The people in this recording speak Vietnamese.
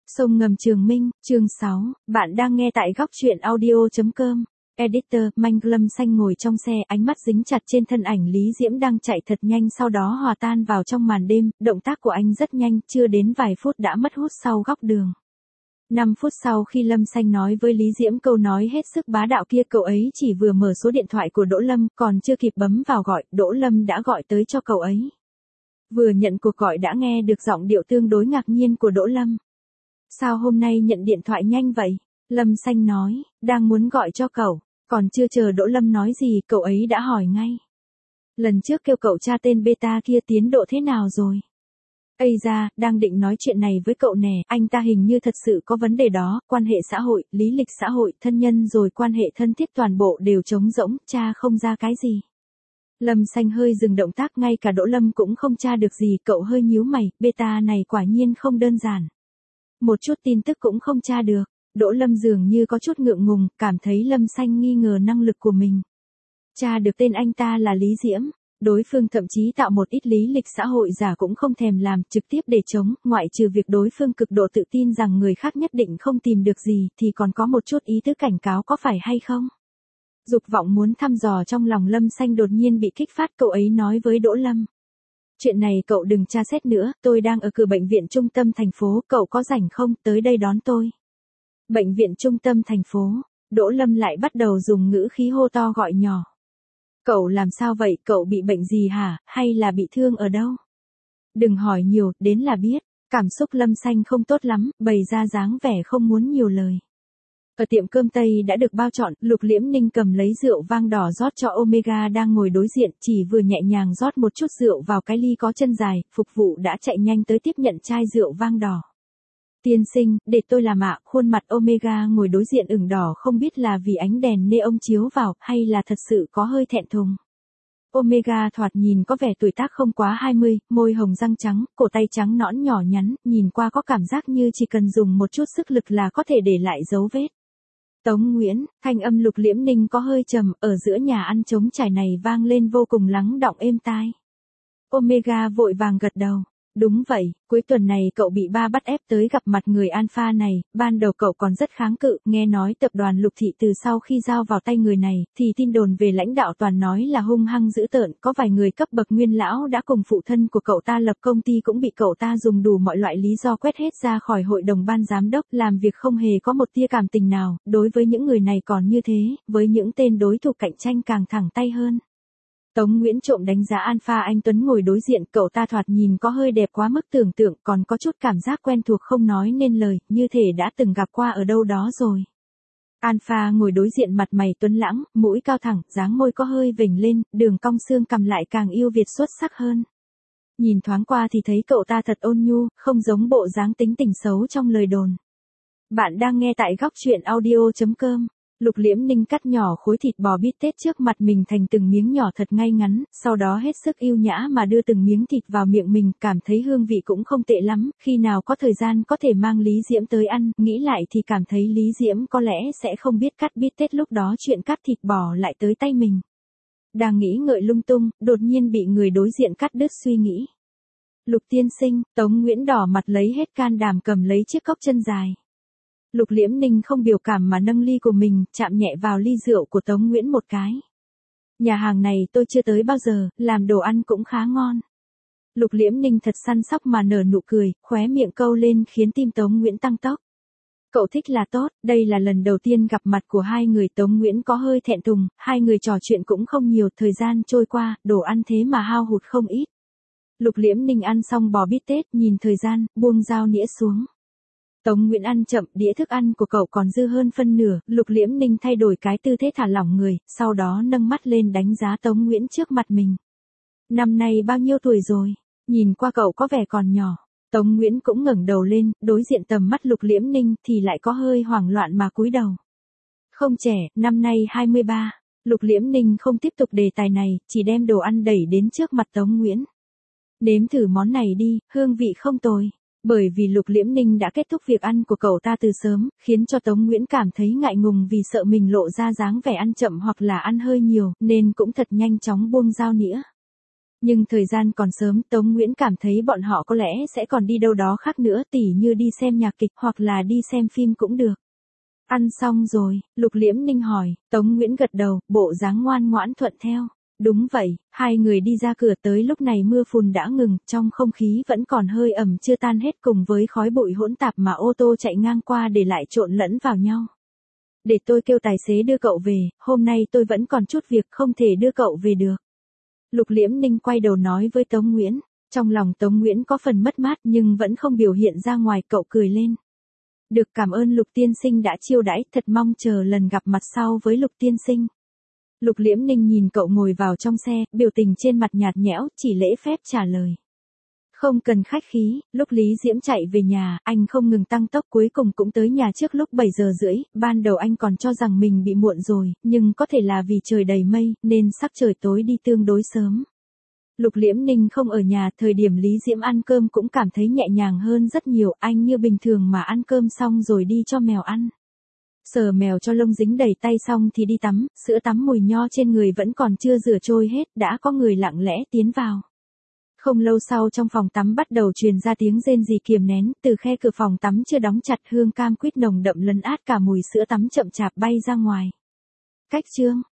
Sông ngầm Trường Minh, chương 6, bạn đang nghe tại góc truyện audio.com. Editor, Manh Lâm Xanh ngồi trong xe, ánh mắt dính chặt trên thân ảnh Lý Diễm đang chạy thật nhanh, sau đó hòa tan vào trong màn đêm, động tác của anh rất nhanh, chưa đến vài phút đã mất hút sau góc đường. 5 phút sau khi Lâm Xanh nói với Lý Diễm câu nói hết sức bá đạo kia, cậu ấy chỉ vừa mở số điện thoại của Đỗ Lâm, còn chưa kịp bấm vào gọi, Đỗ Lâm đã gọi tới cho cậu ấy. Vừa nhận cuộc gọi đã nghe được giọng điệu tương đối ngạc nhiên của Đỗ Lâm. Sao hôm nay nhận điện thoại nhanh vậy? Lâm Xanh nói, đang muốn gọi cho cậu, còn chưa chờ Đỗ Lâm nói gì, cậu ấy đã hỏi ngay. Lần trước kêu cậu tra tên beta kia tiến độ thế nào rồi? Ây da, đang định nói chuyện này với cậu nè, anh ta hình như thật sự có vấn đề đó, quan hệ xã hội, lý lịch xã hội, thân nhân rồi quan hệ thân thiết toàn bộ đều trống rỗng, tra không ra cái gì. Lâm Xanh hơi dừng động tác, ngay cả Đỗ Lâm cũng không tra được gì, cậu hơi nhíu mày, beta này quả nhiên không đơn giản. Một chút tin tức cũng không tra được. Đỗ Lâm dường như có chút ngượng ngùng, cảm thấy Lâm Xanh nghi ngờ năng lực của mình. Tra được tên anh ta là Lý Diễm, đối phương thậm chí tạo một ít lý lịch xã hội giả cũng không thèm làm, trực tiếp để chống, ngoại trừ việc đối phương cực độ tự tin rằng người khác nhất định không tìm được gì, thì còn có một chút ý tứ cảnh cáo, có phải hay không? Dục vọng muốn thăm dò trong lòng Lâm Xanh đột nhiên bị kích phát, cậu ấy nói với Đỗ Lâm. Chuyện này cậu đừng tra xét nữa, tôi đang ở cửa bệnh viện trung tâm thành phố, cậu có rảnh không, tới đây đón tôi. Bệnh viện trung tâm thành phố, Đỗ Lâm lại bắt đầu dùng ngữ khí hô to gọi nhỏ. Cậu làm sao vậy, cậu bị bệnh gì hả, hay là bị thương ở đâu? Đừng hỏi nhiều, đến là biết. Cảm xúc Lâm Xanh không tốt lắm, bày ra dáng vẻ không muốn nhiều lời. Ở tiệm cơm Tây đã được bao trọn, Lục Liễm Ninh cầm lấy rượu vang đỏ rót cho Omega đang ngồi đối diện, chỉ vừa nhẹ nhàng rót một chút rượu vào cái ly có chân dài, phục vụ đã chạy nhanh tới tiếp nhận chai rượu vang đỏ. Tiên sinh, để tôi làm ạ, khuôn mặt Omega ngồi đối diện ửng đỏ, không biết là vì ánh đèn neon chiếu vào, hay là thật sự có hơi thẹn thùng. Omega thoạt nhìn có vẻ tuổi tác không quá 20, môi hồng răng trắng, cổ tay trắng nõn nhỏ nhắn, nhìn qua có cảm giác như chỉ cần dùng một chút sức lực là có thể để lại dấu vết. Tống Nguyễn, thanh âm Lục Liễm Ninh có hơi trầm, ở giữa nhà ăn trống trải này vang lên vô cùng lắng đọng êm tai. Omega vội vàng gật đầu. Đúng vậy, cuối tuần này cậu bị ba bắt ép tới gặp mặt người alpha này, ban đầu cậu còn rất kháng cự, nghe nói tập đoàn Lục Thị từ sau khi giao vào tay người này, thì tin đồn về lãnh đạo toàn nói là hung hăng dữ tợn, có vài người cấp bậc nguyên lão đã cùng phụ thân của cậu ta lập công ty cũng bị cậu ta dùng đủ mọi loại lý do quét hết ra khỏi hội đồng ban giám đốc, làm việc không hề có một tia cảm tình nào, đối với những người này còn như thế, với những tên đối thủ cạnh tranh càng thẳng tay hơn. Tống Nguyễn trộm đánh giá Alpha anh Tuấn ngồi đối diện, cậu ta thoạt nhìn có hơi đẹp quá mức tưởng tượng, còn có chút cảm giác quen thuộc không nói nên lời, như thể đã từng gặp qua ở đâu đó rồi. Alpha ngồi đối diện mặt mày tuấn lãng, mũi cao thẳng, dáng môi có hơi vểnh lên, đường cong xương cằm lại càng yêu Việt xuất sắc hơn. Nhìn thoáng qua thì thấy cậu ta thật ôn nhu, không giống bộ dáng tính tình xấu trong lời đồn. Bạn đang nghe tại góc truyện audio.com. Lục Liễm Ninh cắt nhỏ khối thịt bò bít tết trước mặt mình thành từng miếng nhỏ thật ngay ngắn, sau đó hết sức yêu nhã mà đưa từng miếng thịt vào miệng mình, cảm thấy hương vị cũng không tệ lắm, khi nào có thời gian có thể mang Lý Diễm tới ăn, nghĩ lại thì cảm thấy Lý Diễm có lẽ sẽ không biết cắt bít tết, lúc đó chuyện cắt thịt bò lại tới tay mình. Đang nghĩ ngợi lung tung, đột nhiên bị người đối diện cắt đứt suy nghĩ. Lục tiên sinh, Tống Nguyễn đỏ mặt lấy hết can đảm cầm lấy chiếc cốc chân dài. Lục Liễm Ninh không biểu cảm mà nâng ly của mình, chạm nhẹ vào ly rượu của Tống Nguyễn một cái. Nhà hàng này tôi chưa tới bao giờ, làm đồ ăn cũng khá ngon. Lục Liễm Ninh thật săn sóc mà nở nụ cười, khóe miệng câu lên khiến tim Tống Nguyễn tăng tốc. Cậu thích là tốt, đây là lần đầu tiên gặp mặt của hai người. Tống Nguyễn có hơi thẹn thùng, hai người trò chuyện cũng không nhiều, thời gian trôi qua, đồ ăn thế mà hao hụt không ít. Lục Liễm Ninh ăn xong bò bít tết, nhìn thời gian, buông dao nĩa xuống. Tống Nguyễn ăn chậm, đĩa thức ăn của cậu còn dư hơn phân nửa, Lục Liễm Ninh thay đổi cái tư thế thả lỏng người, sau đó nâng mắt lên đánh giá Tống Nguyễn trước mặt mình. Năm nay bao nhiêu tuổi rồi? Nhìn qua cậu có vẻ còn nhỏ. Tống Nguyễn cũng ngẩng đầu lên, đối diện tầm mắt Lục Liễm Ninh thì lại có hơi hoảng loạn mà cúi đầu. Không trẻ, năm nay 23. Lục Liễm Ninh không tiếp tục đề tài này, chỉ đem đồ ăn đẩy đến trước mặt Tống Nguyễn. Nếm thử món này đi, hương vị không tồi. Bởi vì Lục Liễm Ninh đã kết thúc việc ăn của cậu ta từ sớm, khiến cho Tống Nguyễn cảm thấy ngại ngùng vì sợ mình lộ ra dáng vẻ ăn chậm hoặc là ăn hơi nhiều, nên cũng thật nhanh chóng buông dao nĩa. Nhưng thời gian còn sớm, Tống Nguyễn cảm thấy bọn họ có lẽ sẽ còn đi đâu đó khác nữa, tỉ như đi xem nhạc kịch hoặc là đi xem phim cũng được. Ăn xong rồi, Lục Liễm Ninh hỏi, Tống Nguyễn gật đầu, bộ dáng ngoan ngoãn thuận theo. Đúng vậy, hai người đi ra cửa tới lúc này mưa phùn đã ngừng, trong không khí vẫn còn hơi ẩm chưa tan hết cùng với khói bụi hỗn tạp mà ô tô chạy ngang qua để lại trộn lẫn vào nhau. Để tôi kêu tài xế đưa cậu về, hôm nay tôi vẫn còn chút việc không thể đưa cậu về được. Lục Liễm Ninh quay đầu nói với Tống Nguyễn, trong lòng Tống Nguyễn có phần mất mát nhưng vẫn không biểu hiện ra ngoài, cậu cười lên. Được, cảm ơn Lục tiên sinh đã chiêu đãi, thật mong chờ lần gặp mặt sau với Lục tiên sinh. Lục Liễm Ninh nhìn cậu ngồi vào trong xe, biểu tình trên mặt nhạt nhẽo, chỉ lễ phép trả lời. Không cần khách khí, lúc Lý Diễm chạy về nhà, anh không ngừng tăng tốc, cuối cùng cũng tới nhà trước lúc 7 giờ rưỡi, ban đầu anh còn cho rằng mình bị muộn rồi, nhưng có thể là vì trời đầy mây, nên sắc trời tối đi tương đối sớm. Lục Liễm Ninh không ở nhà, thời điểm Lý Diễm ăn cơm cũng cảm thấy nhẹ nhàng hơn rất nhiều, anh như bình thường mà ăn cơm xong rồi đi cho mèo ăn. Sờ mèo cho lông dính đầy tay xong thì đi tắm, sữa tắm mùi nho trên người vẫn còn chưa rửa trôi hết, đã có người lặng lẽ tiến vào. Không lâu sau trong phòng tắm bắt đầu truyền ra tiếng rên rỉ kiềm nén, từ khe cửa phòng tắm chưa đóng chặt, hương cam quýt nồng đậm lấn át cả mùi sữa tắm chậm chạp bay ra ngoài. Cách chương